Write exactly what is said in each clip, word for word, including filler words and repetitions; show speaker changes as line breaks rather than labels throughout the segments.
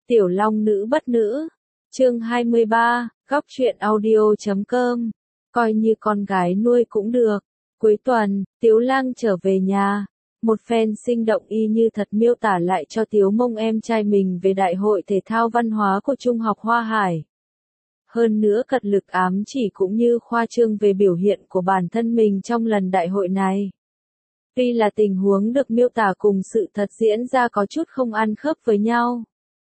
Tiểu Long nữ bất nữ. Chương hai mươi ba, góc truyện audio chấm com. Coi như con gái nuôi cũng được. Cuối tuần, Tiếu Lang trở về nhà. Một phen sinh động y như thật miêu tả lại cho Tiếu Mông em trai mình về đại hội thể thao văn hóa của Trung học Hoa Hải. Hơn nữa cật lực ám chỉ cũng như khoa trương về biểu hiện của bản thân mình trong lần đại hội này. Tuy là tình huống được miêu tả cùng sự thật diễn ra có chút không ăn khớp với nhau.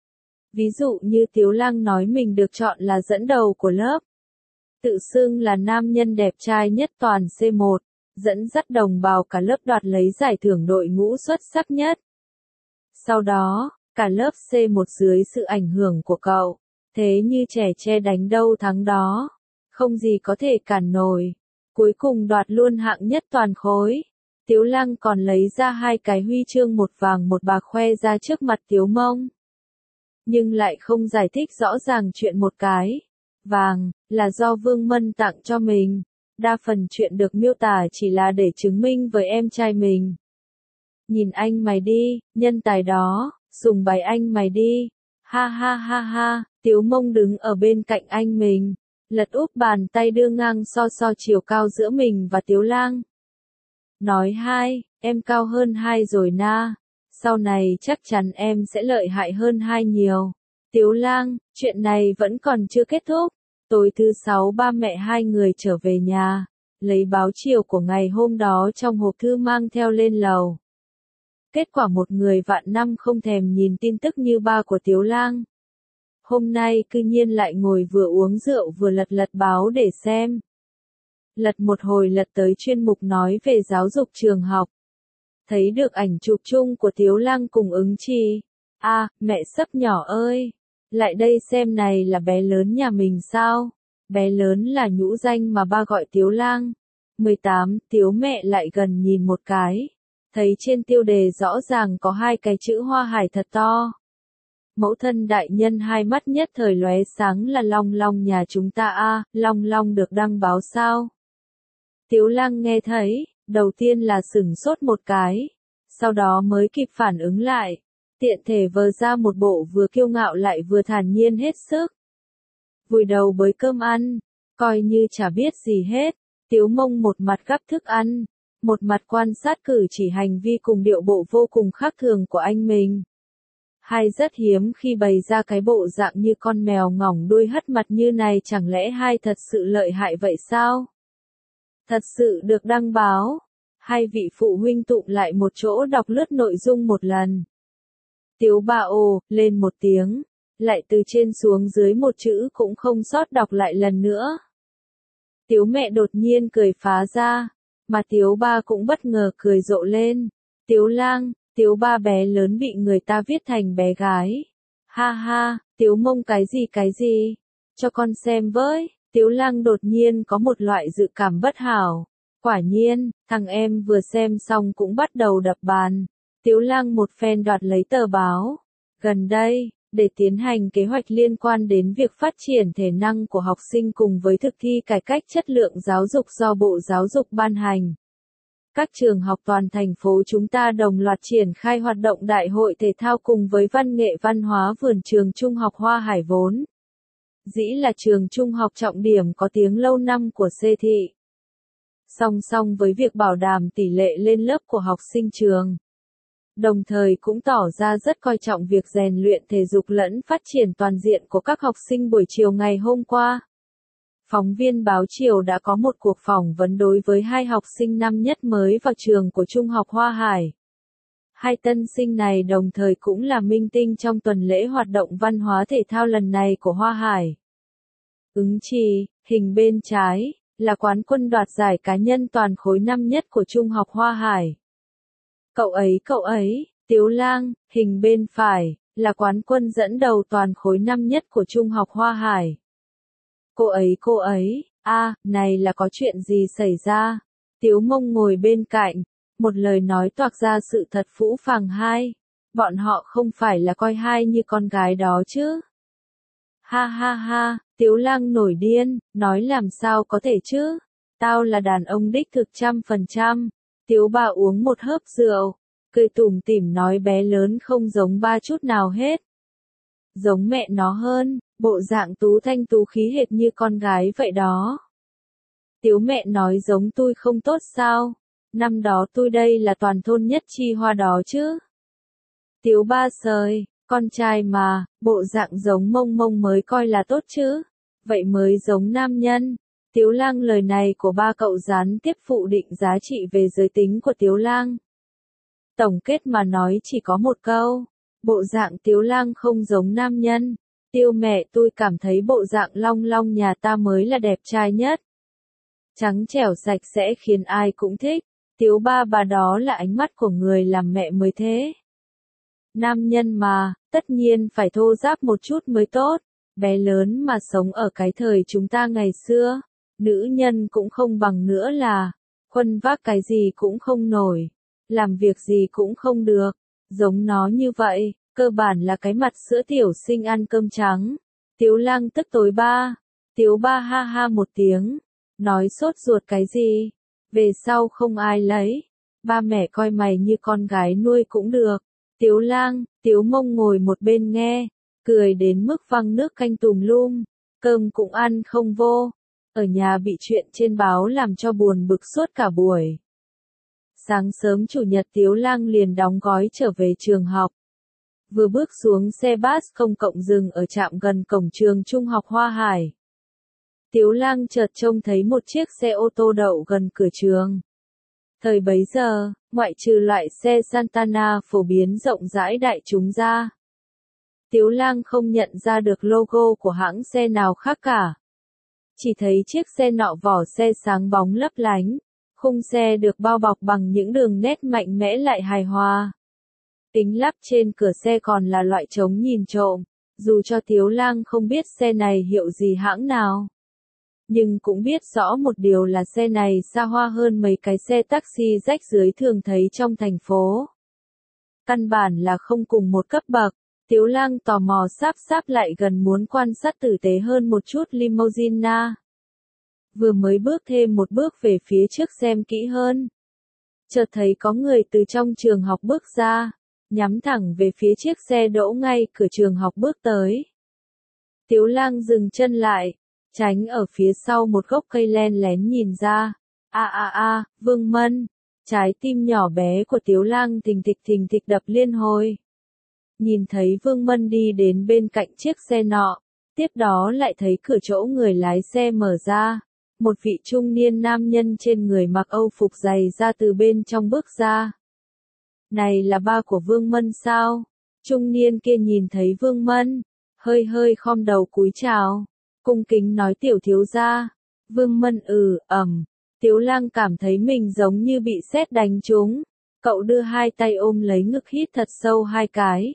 Ví dụ như Tiếu Lang nói mình được chọn là dẫn đầu của lớp. Tự xưng là nam nhân đẹp trai nhất toàn C một, dẫn dắt đồng bào cả lớp đoạt lấy giải thưởng đội ngũ xuất sắc nhất. Sau đó, cả lớp C một dưới sự ảnh hưởng của cậu, thế như trẻ tre đánh đâu thắng đó, không gì có thể cản nổi. Cuối cùng đoạt luôn hạng nhất toàn khối. Tiếu Lang còn lấy ra hai cái huy chương một vàng một bạc khoe ra trước mặt Tiếu Mông. Nhưng lại không giải thích rõ ràng chuyện một cái. Vàng, là do Vương Mân tặng cho mình. Đa phần chuyện được miêu tả chỉ là để chứng minh với em trai mình. Nhìn anh mày đi, nhân tài đó, sùng bái anh mày đi. Ha ha ha ha, Tiếu Mông đứng ở bên cạnh anh mình. Lật úp bàn tay đưa ngang so so chiều cao giữa mình và Tiếu Lang. Nói hai, em cao hơn hai rồi na. Sau này chắc chắn em sẽ lợi hại hơn hai nhiều. Tiếu Lang, chuyện này vẫn còn chưa kết thúc. Tối thứ sáu ba mẹ hai người trở về nhà, lấy báo chiều của ngày hôm đó trong hộp thư mang theo lên lầu. Kết quả một người vạn năm không thèm nhìn tin tức như ba của Tiếu Lang. Hôm nay cư nhiên lại ngồi vừa uống rượu vừa lật lật báo để xem. Lật một hồi lật tới chuyên mục nói về giáo dục trường học. Thấy được ảnh chụp chung của Tiếu Lang cùng ứng chi. À, mẹ sấp nhỏ ơi! Lại đây xem này là bé lớn nhà mình sao? Bé lớn là nhũ danh mà ba gọi Tiếu Lang. mười tám, Tiếu mẹ lại gần nhìn một cái. Thấy trên tiêu đề rõ ràng có hai cái chữ Hoa Hải thật to. Mẫu thân đại nhân hai mắt nhất thời lóe sáng là Long Long nhà chúng ta a, à, Long Long được đăng báo sao? Tiếu Lang nghe thấy, đầu tiên là sửng sốt một cái, sau đó mới kịp phản ứng lại, tiện thể vờ ra một bộ vừa kiêu ngạo lại vừa thản nhiên hết sức. Vùi đầu bới cơm ăn, coi như chả biết gì hết, Tiếu Mông một mặt gắp thức ăn, một mặt quan sát cử chỉ hành vi cùng điệu bộ vô cùng khác thường của anh mình. Hai rất hiếm khi bày ra cái bộ dạng như con mèo ngỏng đuôi hất mặt như này, chẳng lẽ hai thật sự lợi hại vậy sao? Thật sự được đăng báo. Hai vị phụ huynh tụ lại một chỗ đọc lướt nội dung một lần. Tiếu ba ồ, lên một tiếng, lại từ trên xuống dưới một chữ cũng không sót đọc lại lần nữa. Tiếu mẹ đột nhiên cười phá ra, mà Tiếu ba cũng bất ngờ cười rộ lên. Tiếu Lang, Tiếu ba bé lớn bị người ta viết thành bé gái. Ha ha, Tiếu Mông cái gì cái gì? Cho con xem với. Tiếu Lang đột nhiên có một loại dự cảm bất hảo. Quả nhiên, thằng em vừa xem xong cũng bắt đầu đập bàn. Tiếu Lang một phen đoạt lấy tờ báo. Gần đây, để tiến hành kế hoạch liên quan đến việc phát triển thể năng của học sinh cùng với thực thi cải cách chất lượng giáo dục do Bộ Giáo dục ban hành. Các trường học toàn thành phố chúng ta đồng loạt triển khai hoạt động đại hội thể thao cùng với văn nghệ văn hóa vườn trường Trung học Hoa Hải vốn dĩ là trường trung học trọng điểm có tiếng lâu năm của C thị. Song song với việc bảo đảm tỷ lệ lên lớp của học sinh trường, đồng thời cũng tỏ ra rất coi trọng việc rèn luyện thể dục lẫn phát triển toàn diện của các học sinh. Buổi chiều ngày hôm qua, phóng viên báo Chiều đã có một cuộc phỏng vấn đối với hai học sinh năm nhất mới vào trường của Trung học Hoa Hải. Hai tân sinh này đồng thời cũng là minh tinh trong tuần lễ hoạt động văn hóa thể thao lần này của Hoa Hải. Ứng chi, hình bên trái, là quán quân đoạt giải cá nhân toàn khối năm nhất của Trung học Hoa Hải. Cậu ấy cậu ấy, Tiếu Lang, hình bên phải, là quán quân dẫn đầu toàn khối năm nhất của Trung học Hoa Hải. Cô ấy cô ấy, a, à, này là có chuyện gì xảy ra? Tiếu Mông ngồi bên cạnh, một lời nói toạc ra sự thật phũ phàng hai. Bọn họ không phải là coi hai như con gái đó chứ? Ha ha ha, Tiếu Lang nổi điên, nói làm sao có thể chứ? Tao là đàn ông đích thực trăm phần trăm. Tiếu ba uống một hớp rượu, cười tủm tỉm nói bé lớn không giống ba chút nào hết. giống mẹ nó hơn, bộ dạng tú thanh tú khí hệt như con gái vậy đó. Tiếu mẹ nói giống tôi không tốt sao, năm đó tôi đây là toàn thôn nhất chi hoa đó chứ. Tiếu ba sời, con trai mà, bộ dạng giống mông mông mới coi là tốt chứ, vậy mới giống nam nhân. Tiếu Lang lời này của ba cậu gián tiếp phụ định giá trị về giới tính của Tiếu Lang. Tổng kết mà nói chỉ có một câu, bộ dạng Tiếu Lang không giống nam nhân. Tiêu mẹ tôi cảm thấy bộ dạng Long Long nhà ta mới là đẹp trai nhất. Trắng trẻo sạch sẽ khiến ai cũng thích. Tiếu ba bà đó là ánh mắt của người làm mẹ mới thế. Nam nhân mà, tất nhiên phải thô ráp một chút mới tốt. Bé lớn mà sống ở cái thời chúng ta ngày xưa, nữ nhân cũng không bằng nữa là, khuân vác cái gì cũng không nổi, làm việc gì cũng không được, giống nó như vậy, cơ bản là cái mặt sữa tiểu sinh ăn cơm trắng. Tiếu Lang tức tối ba, Tiếu ba ha ha một tiếng, nói sốt ruột cái gì, về sau không ai lấy, ba mẹ coi mày như con gái nuôi cũng được. Tiếu Lang, Tiếu Mông ngồi một bên nghe, cười đến mức văng nước canh tùm lum, cơm cũng ăn không vô, ở nhà bị chuyện trên báo làm cho buồn bực suốt cả buổi. Sáng sớm chủ nhật Tiếu Lang liền đóng gói trở về trường học. Vừa bước xuống xe bus công cộng dừng ở trạm gần cổng trường trung học Hoa Hải. Tiếu Lang chợt trông thấy một chiếc xe ô tô đậu gần cửa trường. Thời bấy giờ, ngoại trừ loại xe Santana phổ biến rộng rãi đại chúng ra, Tiếu Lang không nhận ra được logo của hãng xe nào khác cả. Chỉ thấy chiếc xe nọ vỏ xe sáng bóng lấp lánh, khung xe được bao bọc bằng những đường nét mạnh mẽ lại hài hòa. Kính lắp trên cửa xe còn là loại chống nhìn trộm, dù cho Tiếu Lang không biết xe này hiệu gì hãng nào. Nhưng cũng biết rõ một điều là xe này xa hoa hơn mấy cái xe taxi rách rưới thường thấy trong thành phố. Căn bản là không cùng một cấp bậc. Tiếu Lang tò mò sáp sáp lại gần muốn quan sát tử tế hơn một chút limousine na. Vừa mới bước thêm một bước về phía trước xem kỹ hơn. Chợt thấy có người từ trong trường học bước ra, nhắm thẳng về phía chiếc xe đỗ ngay cửa trường học bước tới. Tiếu Lang dừng chân lại, tránh ở phía sau một gốc cây len lén nhìn ra. A a a, Vương Mân. Trái tim nhỏ bé của Tiếu Lang thình thịch thình thịch đập liên hồi. Nhìn thấy Vương Mân đi đến bên cạnh chiếc xe nọ, tiếp đó lại thấy cửa chỗ người lái xe mở ra, một vị trung niên nam nhân trên người mặc âu phục dày ra từ bên trong bước ra. Này là ba của Vương Mân sao? Trung niên kia nhìn thấy Vương Mân, hơi hơi khom đầu cúi chào, cung kính nói tiểu thiếu gia. Vương Mân ừ, ẩm, Tiếu Lang cảm thấy mình giống như bị sét đánh trúng, cậu đưa hai tay ôm lấy ngực hít thật sâu hai cái.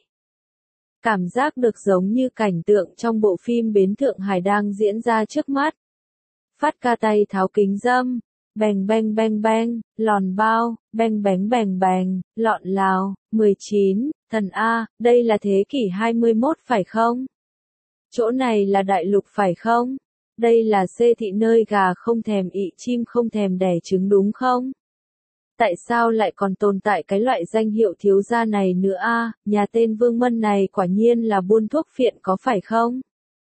Cảm giác được giống như cảnh tượng trong bộ phim Bến Thượng Hải đang diễn ra trước mắt. Phát ca tay tháo kính râm, bèng bèng bèng bèng, lòn bao, bèng bèng bèng bèng, lọn lào, mười chín, thần A, đây là thế kỷ hai mươi mốt phải không? Chỗ này là đại lục phải không? Đây là xê thị nơi gà không thèm ị chim không thèm đẻ trứng đúng không? Tại sao lại còn tồn tại cái loại danh hiệu thiếu gia này nữa a? Nhà tên Vương Mân này quả nhiên là buôn thuốc phiện có phải không?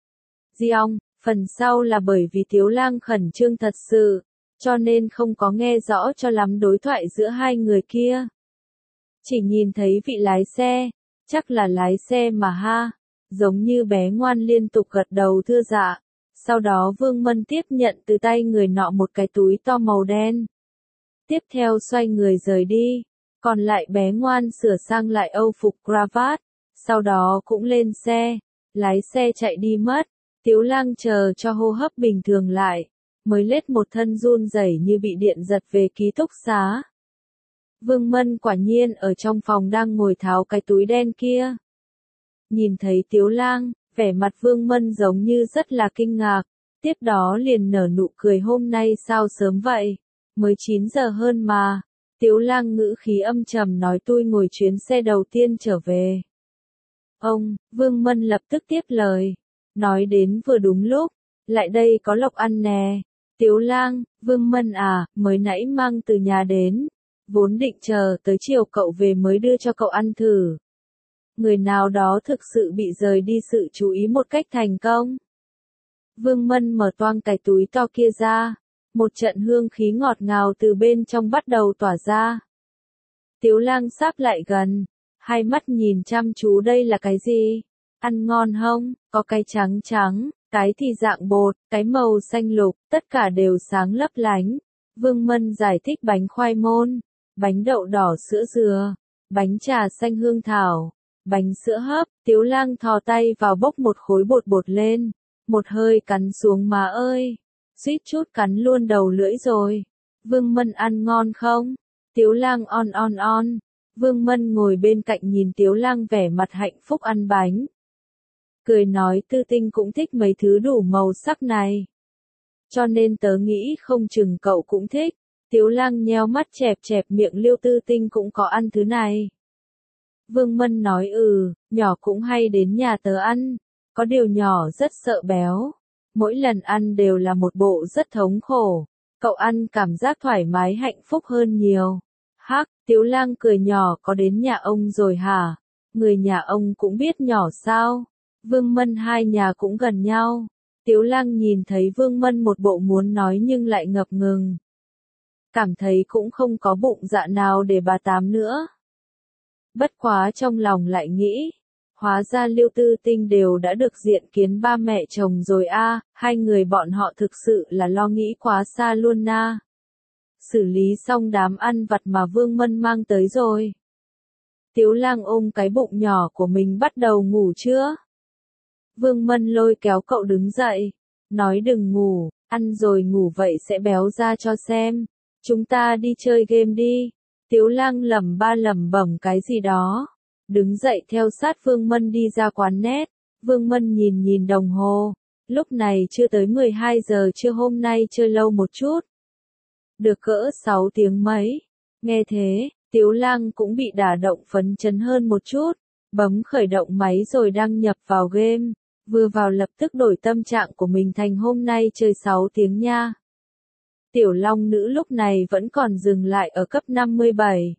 Giong, phần sau là bởi vì Tiếu Lang khẩn trương thật sự, cho nên không có nghe rõ cho lắm đối thoại giữa hai người kia. Chỉ nhìn thấy vị lái xe, chắc là lái xe mà ha, giống như bé ngoan liên tục gật đầu thưa dạ. Sau đó Vương Mân tiếp nhận từ tay người nọ một cái túi to màu đen. Tiếp theo xoay người rời đi, còn lại bé ngoan sửa sang lại âu phục cravat, sau đó cũng lên xe, lái xe chạy đi mất. Tiếu Lang chờ cho hô hấp bình thường lại, mới lết một thân run rẩy như bị điện giật về ký túc xá. Vương Mân quả nhiên ở trong phòng đang ngồi tháo cái túi đen kia. Nhìn thấy Tiếu Lang, vẻ mặt Vương Mân giống như rất là kinh ngạc, tiếp đó liền nở nụ cười hôm nay sao sớm vậy? Mới chín giờ hơn mà. Tiếu Lang ngữ khí âm trầm nói tôi ngồi chuyến xe đầu tiên trở về. Ông, Vương Mân lập tức tiếp lời. Nói đến vừa đúng lúc, lại đây có lộc ăn nè. Tiếu Lang, Vương Mân à, mới nãy mang từ nhà đến. Vốn định chờ tới chiều cậu về mới đưa cho cậu ăn thử. người nào đó thực sự bị rời đi sự chú ý một cách thành công. Vương Mân mở toang cái túi to kia ra, một trận hương khí ngọt ngào từ bên trong bắt đầu tỏa ra. Tiếu Lang sáp lại gần, hai mắt nhìn chăm chú đây là cái gì? Ăn ngon không? Có cái trắng trắng, cái thì dạng bột, cái màu xanh lục, tất cả đều sáng lấp lánh. Vương Mân giải thích bánh khoai môn, bánh đậu đỏ sữa dừa, bánh trà xanh hương thảo, bánh sữa hấp. Tiếu Lang thò tay vào bốc một khối bột bột lên, một hơi cắn xuống má ơi, suýt chút cắn luôn đầu lưỡi rồi. Vương Mân ăn ngon không? Tiếu Lang on on on. Vương Mân ngồi bên cạnh nhìn Tiếu Lang vẻ mặt hạnh phúc ăn bánh. Cười nói Tư Tinh cũng thích mấy thứ đủ màu sắc này. Cho nên tớ nghĩ không chừng cậu cũng thích. Tiếu Lang nheo mắt chẹp chẹp miệng Liêu Tư Tinh cũng có ăn thứ này. Vương Mân nói ừ, nhỏ cũng hay đến nhà tớ ăn. Có điều nhỏ rất sợ béo. Mỗi lần ăn đều là một bộ rất thống khổ. Cậu ăn cảm giác thoải mái hạnh phúc hơn nhiều. Hắc, Tiếu Lang cười nhỏ có đến nhà ông rồi hả? Người nhà ông cũng biết nhỏ sao? Vương Mân hai nhà cũng gần nhau. Tiếu Lang nhìn thấy Vương Mân một bộ muốn nói nhưng lại ngập ngừng. Cảm thấy cũng không có bụng dạ nào để bà tám nữa. Bất quá trong lòng lại nghĩ. Hóa ra Liêu Tư Tinh đều đã được diện kiến ba mẹ chồng rồi a, hai người bọn họ thực sự là lo nghĩ quá xa luôn na. Xử lý xong đám ăn vặt mà Vương Mân mang tới rồi. Tiếu Lang ôm cái bụng nhỏ của mình bắt đầu ngủ chưa? Vương Mân lôi kéo cậu đứng dậy, nói đừng ngủ, ăn rồi ngủ vậy sẽ béo ra cho xem. Chúng ta đi chơi game đi. Tiếu Lang lẩm ba lẩm bẩm cái gì đó. Đứng dậy theo sát Vương Mân đi ra quán net. Vương Mân nhìn nhìn đồng hồ. Lúc này chưa tới mười hai giờ trưa, hôm nay chơi lâu một chút. Được cỡ sáu tiếng mấy. Nghe thế, Tiếu Lang cũng bị đả động phấn chấn hơn một chút. Bấm khởi động máy rồi đăng nhập vào game. Vừa vào lập tức đổi tâm trạng của mình thành hôm nay chơi sáu tiếng nha. Tiểu Long Nữ lúc này vẫn còn dừng lại ở cấp năm mươi bảy.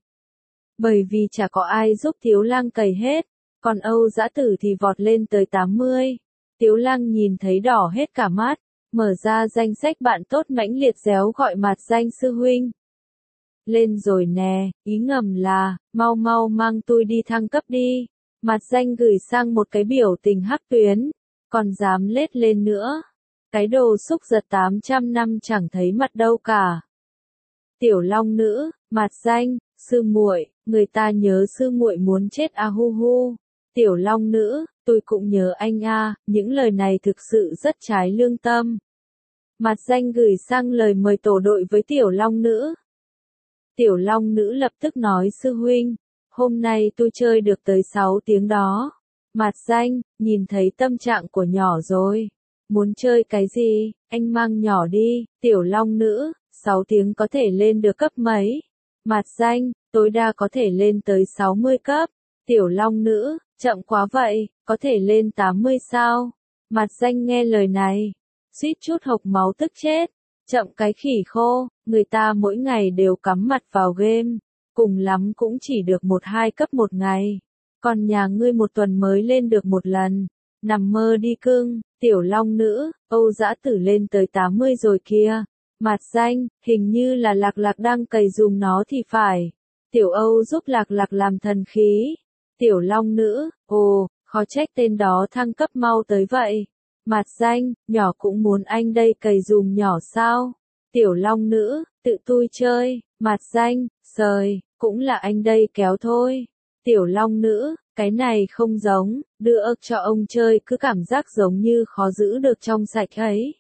Bởi vì chả có ai giúp Tiếu Lang cày hết, còn Âu Dã Tử thì vọt lên tới tám mươi. Tiếu Lang nhìn thấy đỏ hết cả mắt, mở ra danh sách bạn tốt mãnh liệt réo gọi mặt danh sư huynh. Lên rồi nè, ý ngầm là, mau mau mang tôi đi thăng cấp đi. Mặt danh gửi sang một cái biểu tình hắc tuyến, còn dám lết lên nữa. Cái đồ xúc giật tám trăm năm chẳng thấy mặt đâu cả. Tiểu Long Nữ, mặt danh, sư muội, người ta nhớ sư muội muốn chết a hu hu. Tiểu Long Nữ, tôi cũng nhớ anh a, những lời này thực sự rất trái lương tâm. Mặt danh gửi sang lời mời tổ đội với Tiểu Long Nữ. Tiểu Long Nữ lập tức nói sư huynh, hôm nay tôi chơi được tới sáu tiếng đó. Mặt danh, nhìn thấy tâm trạng của nhỏ rồi. Muốn chơi cái gì, anh mang nhỏ đi. Tiểu Long Nữ, sáu tiếng có thể lên được cấp mấy? Mặt danh, tối đa có thể lên tới sáu mươi cấp. Tiểu Long Nữ, chậm quá vậy, có thể lên tám mươi sao? Mặt danh nghe lời này, suýt chút hộc máu tức chết. Chậm cái khỉ khô, người ta mỗi ngày đều cắm mặt vào game, cùng lắm cũng chỉ được một hai cấp một ngày. Còn nhà ngươi một tuần mới lên được một lần, nằm mơ đi cưng. Tiểu Long Nữ, Âu Dã Tử lên tới tám mươi rồi kia. Mặt danh, hình như là Lạc Lạc đang cày dùm nó thì phải. Tiểu Âu giúp Lạc Lạc làm thần khí. Tiểu Long Nữ, ồ, khó trách tên đó thăng cấp mau tới vậy. Mặt danh, nhỏ cũng muốn anh đây cày dùm nhỏ sao? Tiểu Long Nữ, tự tôi chơi. Mặt danh, sời, cũng là anh đây kéo thôi. Tiểu Long Nữ, cái này không giống, đưa ức cho ông chơi cứ cảm giác giống như khó giữ được trong sạch ấy.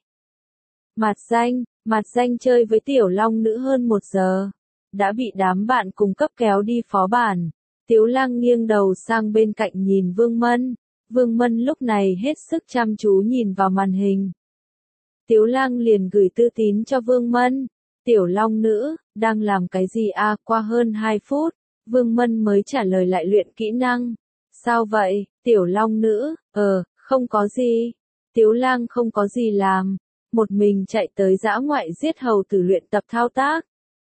Mặt danh, mặt danh chơi với Tiểu Long Nữ hơn một giờ. Đã bị đám bạn cùng cấp kéo đi phó bản. Tiếu Lang nghiêng đầu sang bên cạnh nhìn Vương Mân. Vương Mân lúc này hết sức chăm chú nhìn vào màn hình. Tiếu Lang liền gửi tư tín cho Vương Mân. Tiểu Long Nữ, đang làm cái gì à? Qua hơn hai phút, Vương Mân mới trả lời lại luyện kỹ năng. Sao vậy, Tiểu Long Nữ? Ờ, không có gì. Tiếu Lang không có gì làm. Một mình chạy tới dã ngoại giết hầu tử luyện tập thao tác.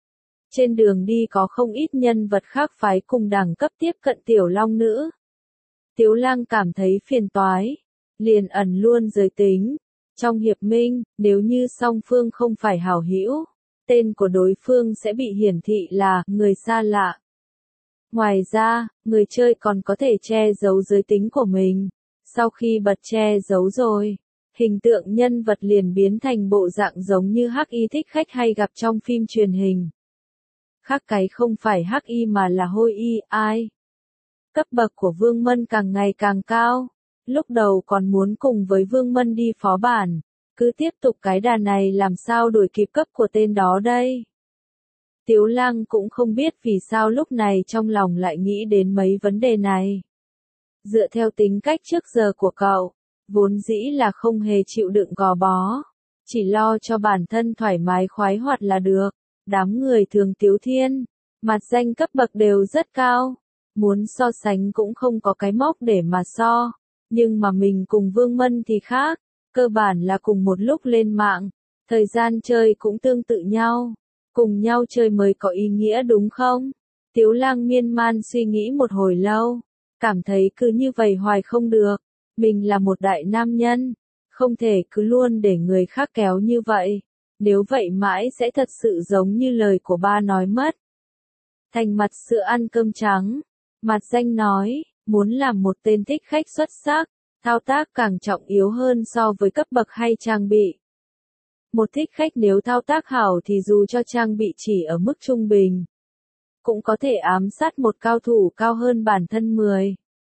Trên đường đi có không ít nhân vật khác phái cùng đẳng cấp tiếp cận Tiểu Long Nữ. Tiếu Lang cảm thấy phiền toái, liền ẩn luôn giới tính. Trong hiệp minh, nếu như song phương không phải hảo hữu, tên của đối phương sẽ bị hiển thị là người xa lạ. Ngoài ra, người chơi còn có thể che giấu giới tính của mình. Sau khi bật che giấu rồi, hình tượng nhân vật liền biến thành bộ dạng giống như hắc y thích khách hay gặp trong phim truyền hình. Khác cái không phải hắc y mà là hôi y, ai. Cấp bậc của Vương Mân càng ngày càng cao. Lúc đầu còn muốn cùng với Vương Mân đi phó bản. Cứ tiếp tục cái đà này làm sao đuổi kịp cấp của tên đó đây. Tiếu Lang cũng không biết vì sao lúc này trong lòng lại nghĩ đến mấy vấn đề này. Dựa theo tính cách trước giờ của cậu, vốn dĩ là không hề chịu đựng gò bó. Chỉ lo cho bản thân thoải mái khoái hoạt là được. Đám người thường Tiếu Thiên, mặt danh cấp bậc đều rất cao. Muốn so sánh cũng không có cái mốc để mà so. Nhưng mà mình cùng Vương Mân thì khác. Cơ bản là cùng một lúc lên mạng. Thời gian chơi cũng tương tự nhau. Cùng nhau chơi mới có ý nghĩa đúng không? Tiếu Lang miên man suy nghĩ một hồi lâu. Cảm thấy cứ như vậy hoài không được. Mình là một đại nam nhân. Không thể cứ luôn để người khác kéo như vậy. Nếu vậy mãi sẽ thật sự giống như lời của ba nói mất. Thành mặt sữa ăn cơm trắng. Mặt danh nói, muốn làm một tên thích khách xuất sắc, thao tác càng trọng yếu hơn so với cấp bậc hay trang bị. Một thích khách nếu thao tác hảo thì dù cho trang bị chỉ ở mức trung bình, cũng có thể ám sát một cao thủ cao hơn bản thân mười,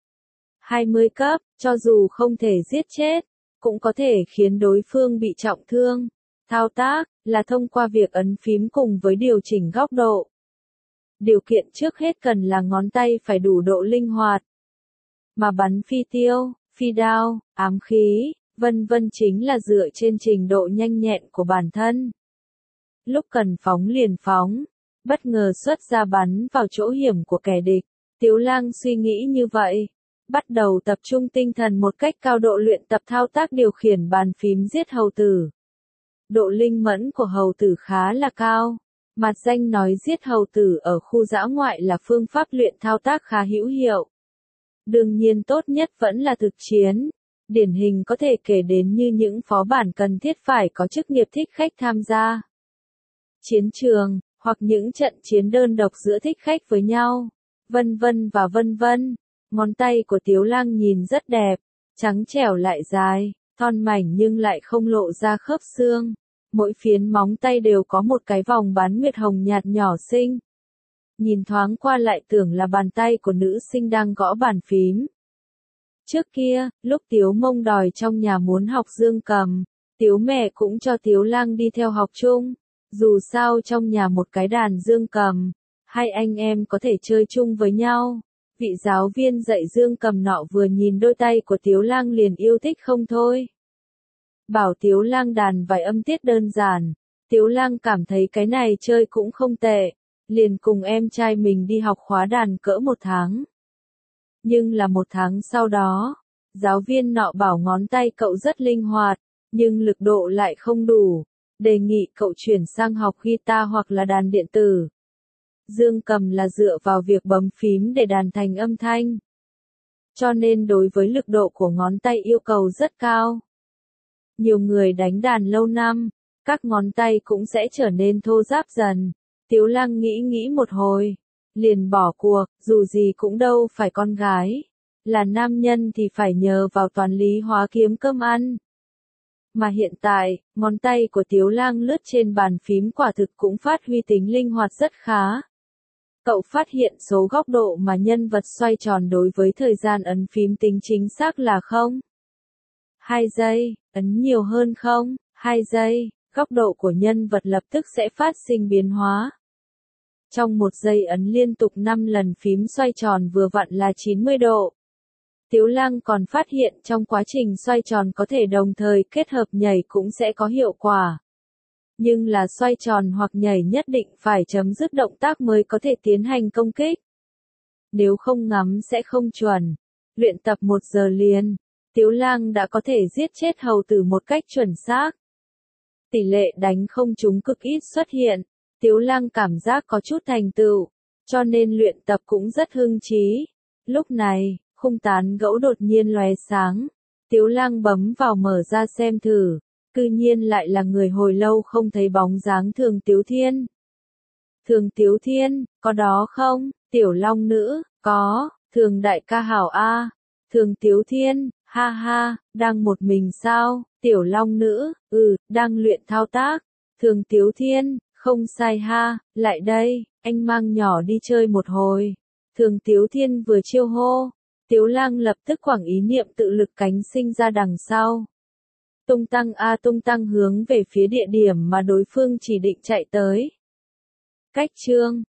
hai mươi cấp, cho dù không thể giết chết, cũng có thể khiến đối phương bị trọng thương. Thao tác là thông qua việc ấn phím cùng với điều chỉnh góc độ. Điều kiện trước hết cần là ngón tay phải đủ độ linh hoạt. Mà bắn phi tiêu, phi đao, ám khí, vân vân chính là dựa trên trình độ nhanh nhẹn của bản thân. Lúc cần phóng liền phóng, bất ngờ xuất ra bắn vào chỗ hiểm của kẻ địch. Tiếu Lang suy nghĩ như vậy, bắt đầu tập trung tinh thần một cách cao độ luyện tập thao tác điều khiển bàn phím giết hầu tử. Độ linh mẫn của hầu tử khá là cao. Mặt danh nói giết hầu tử ở khu dã ngoại là phương pháp luyện thao tác khá hữu hiệu. Đương nhiên tốt nhất vẫn là thực chiến. Điển hình có thể kể đến như những phó bản cần thiết phải có chức nghiệp thích khách tham gia. Chiến trường, hoặc những trận chiến đơn độc giữa thích khách với nhau, vân vân và vân vân. Ngón tay của Tiếu Lang nhìn rất đẹp, trắng trẻo lại dài, thon mảnh nhưng lại không lộ ra khớp xương. Mỗi phiến móng tay đều có một cái vòng bán nguyệt hồng nhạt nhỏ xinh. Nhìn thoáng qua lại tưởng là bàn tay của nữ sinh đang gõ bàn phím. Trước kia, lúc Tiếu Mông đòi trong nhà muốn học dương cầm, Tiếu mẹ cũng cho Tiếu Lang đi theo học chung. Dù sao trong nhà một cái đàn dương cầm, hai anh em có thể chơi chung với nhau. Vị giáo viên dạy dương cầm nọ vừa nhìn đôi tay của Tiếu Lang liền yêu thích không thôi. Bảo Tiếu Lang đàn vài âm tiết đơn giản, Tiếu Lang cảm thấy cái này chơi cũng không tệ, liền cùng em trai mình đi học khóa đàn cỡ một tháng. Nhưng là một tháng sau đó, giáo viên nọ bảo ngón tay cậu rất linh hoạt, nhưng lực độ lại không đủ, đề nghị cậu chuyển sang học guitar hoặc là đàn điện tử. Dương cầm là dựa vào việc bấm phím để đàn thành âm thanh. Cho nên đối với lực độ của ngón tay yêu cầu rất cao. Nhiều người đánh đàn lâu năm, các ngón tay cũng sẽ trở nên thô ráp dần. Tiếu Lang nghĩ nghĩ một hồi, liền bỏ cuộc, dù gì cũng đâu phải con gái. Là nam nhân thì phải nhờ vào toán lý hóa kiếm cơm ăn. Mà hiện tại, ngón tay của Tiếu Lang lướt trên bàn phím quả thực cũng phát huy tính linh hoạt rất khá. Cậu phát hiện số góc độ mà nhân vật xoay tròn đối với thời gian ấn phím tính chính xác là không? hai giây, ấn nhiều hơn không? hai giây, góc độ của nhân vật lập tức sẽ phát sinh biến hóa. Trong một giây ấn liên tục năm lần phím xoay tròn vừa vặn là chín mươi độ. Tiếu Lang còn phát hiện trong quá trình xoay tròn có thể đồng thời kết hợp nhảy cũng sẽ có hiệu quả. Nhưng là xoay tròn hoặc nhảy nhất định phải chấm dứt động tác mới có thể tiến hành công kích. Nếu không ngắm sẽ không chuẩn. Luyện tập một giờ liền, Tiếu Lang đã có thể giết chết hầu tử một cách chuẩn xác. Tỷ lệ đánh không trúng cực ít xuất hiện, Tiếu Lang cảm giác có chút thành tựu, cho nên luyện tập cũng rất hưng trí. Lúc này, khung tán gẫu đột nhiên lóe sáng. Tiếu Lang bấm vào mở ra xem thử, cư nhiên lại là người hồi lâu không thấy bóng dáng Thường Tiếu Thiên. Thường Tiếu Thiên, có đó không? Tiểu Long Nữ, có, Thường đại ca hảo a. Thường Tiếu Thiên, ha ha, đang một mình sao? Tiểu Long Nữ, ừ, đang luyện thao tác. Thường Tiếu Thiên, không sai ha, lại đây, anh mang nhỏ đi chơi một hồi. Thường Tiếu Thiên vừa chiêu hô, Tiếu Lang lập tức quẳng ý niệm tự lực cánh sinh ra đằng sau. Tung tăng a tung tăng hướng về phía địa điểm mà đối phương chỉ định chạy tới. Cách chương